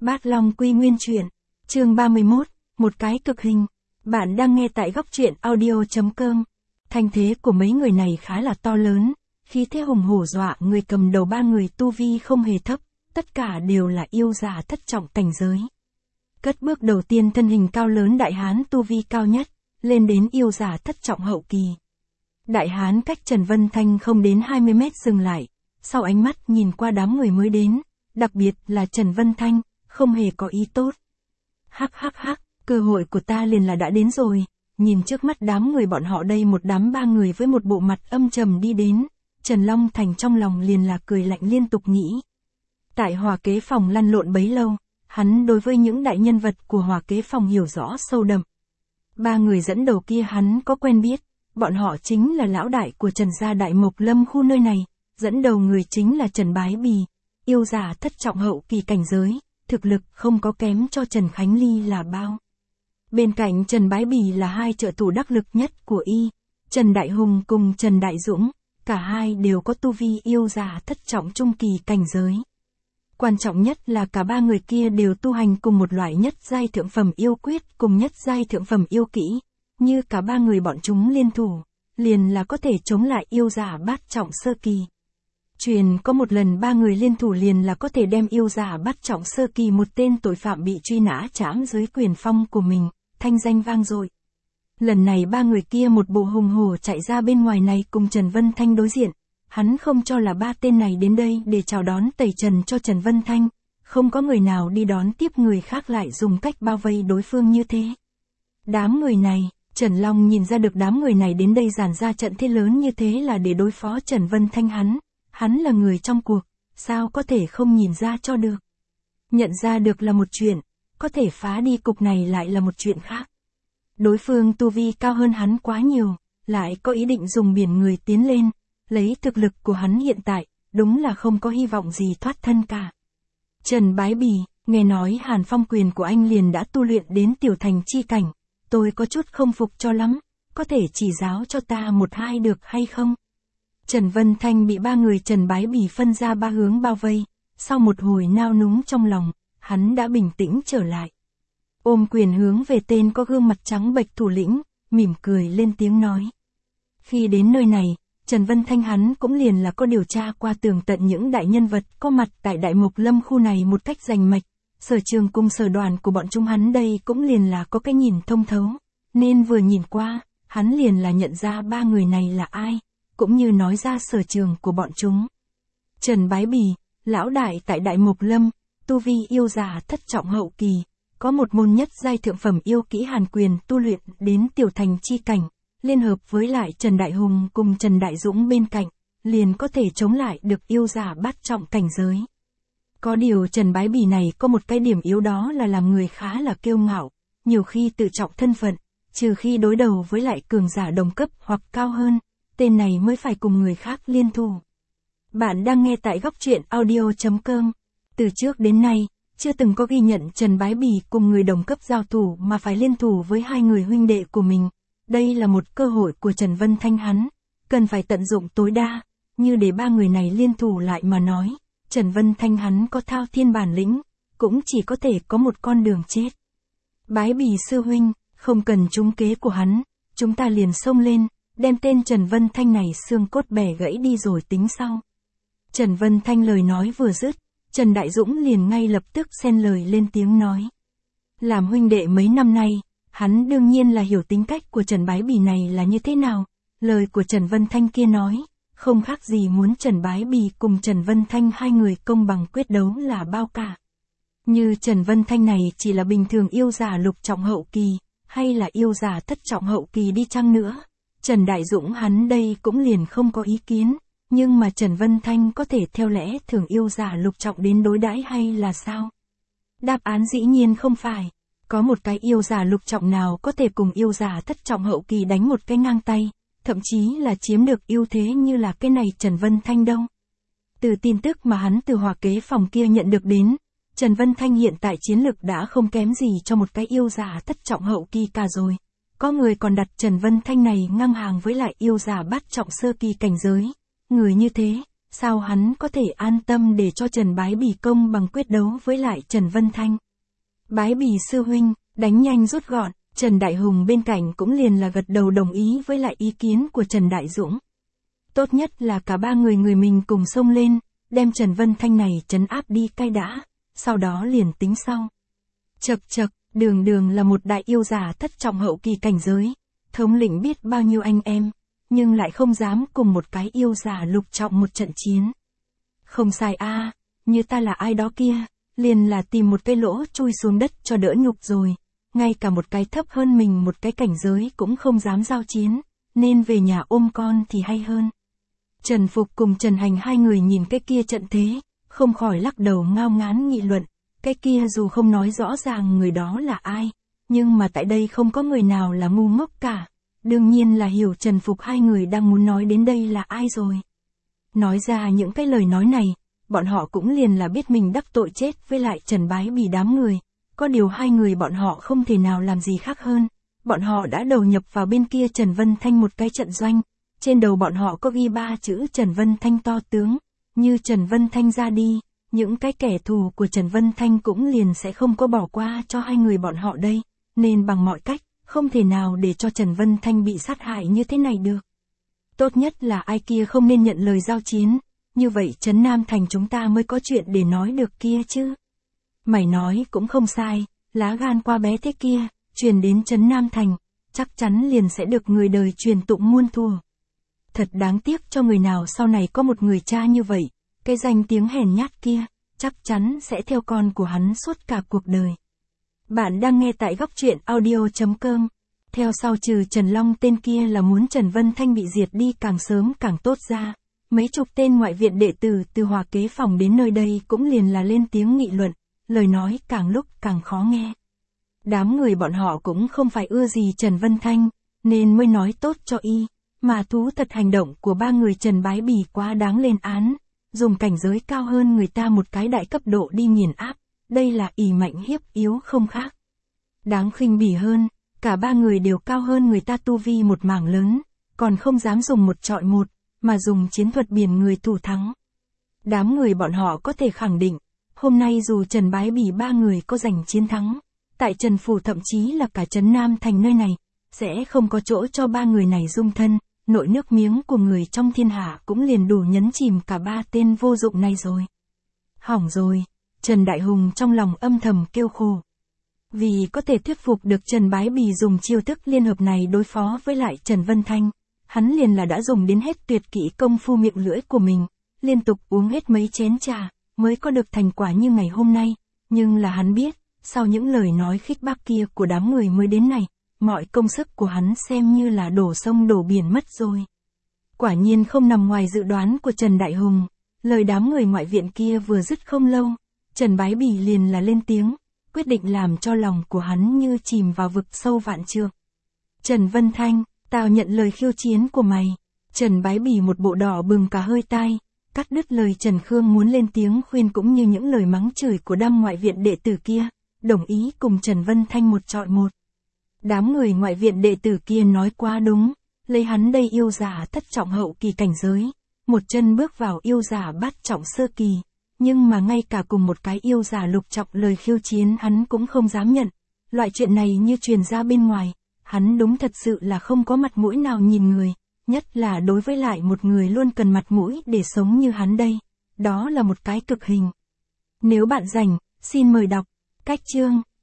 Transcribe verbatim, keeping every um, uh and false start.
Bát Long Quy Nguyên Truyện, chương ba mươi mốt, một cái cực hình. Bạn đang nghe tại góc truyện audio chấm com. Thanh thế của mấy người này khá là to lớn, khí thế hùng hổ dọa người cầm đầu ba người tu vi không hề thấp, tất cả đều là yêu giả thất trọng cảnh giới. Cất bước đầu tiên thân hình cao lớn đại hán tu vi cao nhất, lên đến yêu giả thất trọng hậu kỳ. Đại hán cách Trần Vân Thanh không đến hai mươi mét dừng lại, sau ánh mắt nhìn qua đám người mới đến, đặc biệt là Trần Vân Thanh, không hề có ý tốt. Hắc hắc hắc, cơ hội của ta liền là đã đến rồi, nhìn trước mắt đám người bọn họ đây một đám ba người với một bộ mặt âm trầm đi đến, Trần Long Thành trong lòng liền là cười lạnh liên tục nghĩ. Tại Hòa Kế Phòng lăn lộn bấy lâu, hắn đối với những đại nhân vật của Hòa Kế Phòng hiểu rõ sâu đậm. Ba người dẫn đầu kia hắn có quen biết, bọn họ chính là lão đại của Trần gia Đại Mộc Lâm khu nơi này, dẫn đầu người chính là Trần Bái Bì, yêu giả thất trọng hậu kỳ cảnh giới, thực lực không có kém cho Trần Khánh Ly là bao. Bên cạnh Trần Bái Bì là hai trợ thủ đắc lực nhất của y, Trần Đại Hùng cùng Trần Đại Dũng, cả hai đều có tu vi yêu giả thất trọng trung kỳ cảnh giới. Quan trọng nhất là cả ba người kia đều tu hành cùng một loại nhất giai thượng phẩm yêu quyết cùng nhất giai thượng phẩm yêu kỹ, như cả ba người bọn chúng liên thủ, liền là có thể chống lại yêu giả bát trọng sơ kỳ. Truyền có một lần ba người liên thủ liền là có thể đem yêu giả bát trọng sơ kỳ một tên tội phạm bị truy nã trảm dưới quyền phong của mình, thanh danh vang dội. Lần này ba người kia một bộ hùng hổ chạy ra bên ngoài này cùng Trần Vân Thanh đối diện, hắn không cho là ba tên này đến đây để chào đón tẩy trần cho Trần Vân Thanh, không có người nào đi đón tiếp người khác lại dùng cách bao vây đối phương như thế. Đám người này, Trần Long nhìn ra được đám người này đến đây dàn ra trận thế lớn như thế là để đối phó Trần Vân Thanh hắn. Hắn là người trong cuộc, sao có thể không nhìn ra cho được. Nhận ra được là một chuyện, có thể phá đi cục này lại là một chuyện khác. Đối phương tu vi cao hơn hắn quá nhiều, lại có ý định dùng biển người tiến lên, lấy thực lực của hắn hiện tại, đúng là không có hy vọng gì thoát thân cả. Trần Bái Bì, nghe nói Hàn Phong quyền của anh liền đã tu luyện đến tiểu thành chi cảnh, tôi có chút không phục cho lắm, có thể chỉ giáo cho ta một hai được hay không? Trần Vân Thanh bị ba người Trần Bái Bì phân ra ba hướng bao vây, sau một hồi nao núng trong lòng, hắn đã bình tĩnh trở lại. Ôm quyền hướng về tên có gương mặt trắng bệch thủ lĩnh, mỉm cười lên tiếng nói. Khi đến nơi này, Trần Vân Thanh hắn cũng liền là có điều tra qua tường tận những đại nhân vật có mặt tại Đại Mộc Lâm khu này một cách rành mạch, sở trường cùng sở đoàn của bọn chúng hắn đây cũng liền là có cái nhìn thông thấu, nên vừa nhìn qua, hắn liền là nhận ra ba người này là ai, cũng như nói ra sở trường của bọn chúng. Trần Bái Bì, lão đại tại Đại Mộc Lâm, tu vi yêu giả thất trọng hậu kỳ, có một môn nhất giai thượng phẩm yêu kỹ hàn quyền tu luyện đến tiểu thành chi cảnh, liên hợp với lại Trần Đại Hùng cùng Trần Đại Dũng bên cạnh, liền có thể chống lại được yêu giả bát trọng cảnh giới. Có điều Trần Bái Bì này có một cái điểm yếu đó là làm người khá là kiêu ngạo, nhiều khi tự trọng thân phận, trừ khi đối đầu với lại cường giả đồng cấp hoặc cao hơn, tên này mới phải cùng người khác liên thủ. Bạn đang nghe tại góc truyện audio chấm com. Từ trước đến nay, chưa từng có ghi nhận Trần Bái Bì cùng người đồng cấp giao thủ mà phải liên thủ với hai người huynh đệ của mình. Đây là một cơ hội của Trần Vân Thanh hắn, cần phải tận dụng tối đa, như để ba người này liên thủ lại mà nói, Trần Vân Thanh hắn có thao thiên bản lĩnh, cũng chỉ có thể có một con đường chết. Bái Bì sư huynh, không cần trúng kế của hắn, chúng ta liền xông lên, đem tên Trần Vân Thanh này xương cốt bẻ gãy đi rồi tính sau. Trần Vân Thanh lời nói vừa dứt, Trần Đại Dũng liền ngay lập tức xen lời lên tiếng nói. Làm huynh đệ mấy năm nay, hắn đương nhiên là hiểu tính cách của Trần Bái Bì này là như thế nào, lời của Trần Vân Thanh kia nói, không khác gì muốn Trần Bái Bì cùng Trần Vân Thanh hai người công bằng quyết đấu là bao cả. Như Trần Vân Thanh này chỉ là bình thường yêu giả lục trọng hậu kỳ, hay là yêu giả thất trọng hậu kỳ đi chăng nữa, Trần Đại Dũng hắn đây cũng liền không có ý kiến, nhưng mà Trần Vân Thanh có thể theo lẽ thường yêu giả lục trọng đến đối đãi hay là sao? Đáp án dĩ nhiên không phải. Có một cái yêu giả lục trọng nào có thể cùng yêu giả thất trọng hậu kỳ đánh một cái ngang tay, thậm chí là chiếm được ưu thế như là cái này Trần Vân Thanh đâu. Từ tin tức mà hắn từ Hòa Kế Phòng kia nhận được đến, Trần Vân Thanh hiện tại chiến lực đã không kém gì cho một cái yêu giả thất trọng hậu kỳ cả rồi. Có người còn đặt Trần Vân Thanh này ngang hàng với lại yêu giả bát trọng sơ kỳ cảnh giới. Người như thế, sao hắn có thể an tâm để cho Trần Bái Bỉ công bằng quyết đấu với lại Trần Vân Thanh. Bái Bỉ sư huynh, đánh nhanh rút gọn, Trần Đại Hùng bên cạnh cũng liền là gật đầu đồng ý với lại ý kiến của Trần Đại Dũng. Tốt nhất là cả ba người người mình cùng xông lên, đem Trần Vân Thanh này trấn áp đi cai đã, sau đó liền tính sau. Chậc chậc, đường đường là một đại yêu giả thất trọng hậu kỳ cảnh giới, thống lĩnh biết bao nhiêu anh em, nhưng lại không dám cùng một cái yêu giả lục trọng một trận chiến. Không sai a, à, như ta là ai đó kia, liền là tìm một cái lỗ chui xuống đất cho đỡ nhục rồi, ngay cả một cái thấp hơn mình một cái cảnh giới cũng không dám giao chiến, nên về nhà ôm con thì hay hơn. Trần Phục cùng Trần Hành hai người nhìn cái kia trận thế, không khỏi lắc đầu ngao ngán nghị luận, cái kia dù không nói rõ ràng người đó là ai, nhưng mà tại đây không có người nào là ngu ngốc cả, đương nhiên là hiểu Trần Phục hai người đang muốn nói đến đây là ai rồi. Nói ra những cái lời nói này, bọn họ cũng liền là biết mình đắc tội chết với lại Trần Bái Bỉ đám người, có điều hai người bọn họ không thể nào làm gì khác hơn, bọn họ đã đầu nhập vào bên kia Trần Vân Thanh một cái trận doanh, trên đầu bọn họ có ghi ba chữ Trần Vân Thanh to tướng, như Trần Vân Thanh ra đi, những cái kẻ thù của Trần Vân Thanh cũng liền sẽ không có bỏ qua cho hai người bọn họ đây, nên bằng mọi cách, không thể nào để cho Trần Vân Thanh bị sát hại như thế này được. Tốt nhất là ai kia không nên nhận lời giao chiến, như vậy Trấn Nam Thành chúng ta mới có chuyện để nói được kia chứ. Mày nói cũng không sai, lá gan qua bé thế kia, truyền đến Trấn Nam Thành, chắc chắn liền sẽ được người đời truyền tụng muôn thuở. Thật đáng tiếc cho người nào sau này có một người cha như vậy, cái danh tiếng hèn nhát kia, chắc chắn sẽ theo con của hắn suốt cả cuộc đời. Bạn đang nghe tại góc truyện audio chấm com. Theo sau trừ Trần Long tên kia là muốn Trần Vân Thanh bị diệt đi càng sớm càng tốt ra, mấy chục tên ngoại viện đệ tử từ Hòa Kế Phòng đến nơi đây cũng liền là lên tiếng nghị luận, lời nói càng lúc càng khó nghe. Đám người bọn họ cũng không phải ưa gì Trần Vân Thanh, nên mới nói tốt cho y, mà thú thật hành động của ba người Trần Bái Bỉ quá đáng lên án, dùng cảnh giới cao hơn người ta một cái đại cấp độ đi nghiền áp, đây là ỷ mạnh hiếp yếu không khác. Đáng khinh bỉ hơn, cả ba người đều cao hơn người ta tu vi một mảng lớn, còn không dám dùng một trọi một, mà dùng chiến thuật biển người thủ thắng. Đám người bọn họ có thể khẳng định, hôm nay dù Trần Bái Bỉ ba người có giành chiến thắng, tại Trần Phủ thậm chí là cả Trấn Nam Thành nơi này, sẽ không có chỗ cho ba người này dung thân, nội nước miếng của người trong thiên hạ cũng liền đủ nhấn chìm cả ba tên vô dụng này rồi. Hỏng rồi, Trần Đại Hùng trong lòng âm thầm kêu khổ. Vì có thể thuyết phục được Trần Bái Bỉ dùng chiêu thức liên hợp này đối phó với lại Trần Vân Thanh, hắn liền là đã dùng đến hết tuyệt kỹ công phu miệng lưỡi của mình, liên tục uống hết mấy chén trà, mới có được thành quả như ngày hôm nay, nhưng là hắn biết, sau những lời nói khích bác kia của đám người mới đến này, mọi công sức của hắn xem như là đổ sông đổ biển mất rồi. Quả nhiên không nằm ngoài dự đoán của Trần Đại Hùng, lời đám người ngoại viện kia vừa dứt không lâu, Trần Bái Bỉ liền là lên tiếng, quyết định làm cho lòng của hắn như chìm vào vực sâu vạn trượng. Trần Vân Thanh, tao nhận lời khiêu chiến của mày. Trần Bái Bỉ một bộ đỏ bừng cả hơi tai, cắt đứt lời Trần Khương muốn lên tiếng khuyên cũng như những lời mắng chửi của đám ngoại viện đệ tử kia, đồng ý cùng Trần Vân Thanh một trọi một. Đám người ngoại viện đệ tử kia nói quá đúng, lấy hắn đây yêu giả thất trọng hậu kỳ cảnh giới, một chân bước vào yêu giả bát trọng sơ kỳ, nhưng mà ngay cả cùng một cái yêu giả lục trọng lời khiêu chiến hắn cũng không dám nhận, loại chuyện này như truyền ra bên ngoài, hắn đúng thật sự là không có mặt mũi nào nhìn người, nhất là đối với lại một người luôn cần mặt mũi để sống như hắn đây, đó là một cái cực hình. Nếu bạn rảnh, xin mời đọc, cách chương.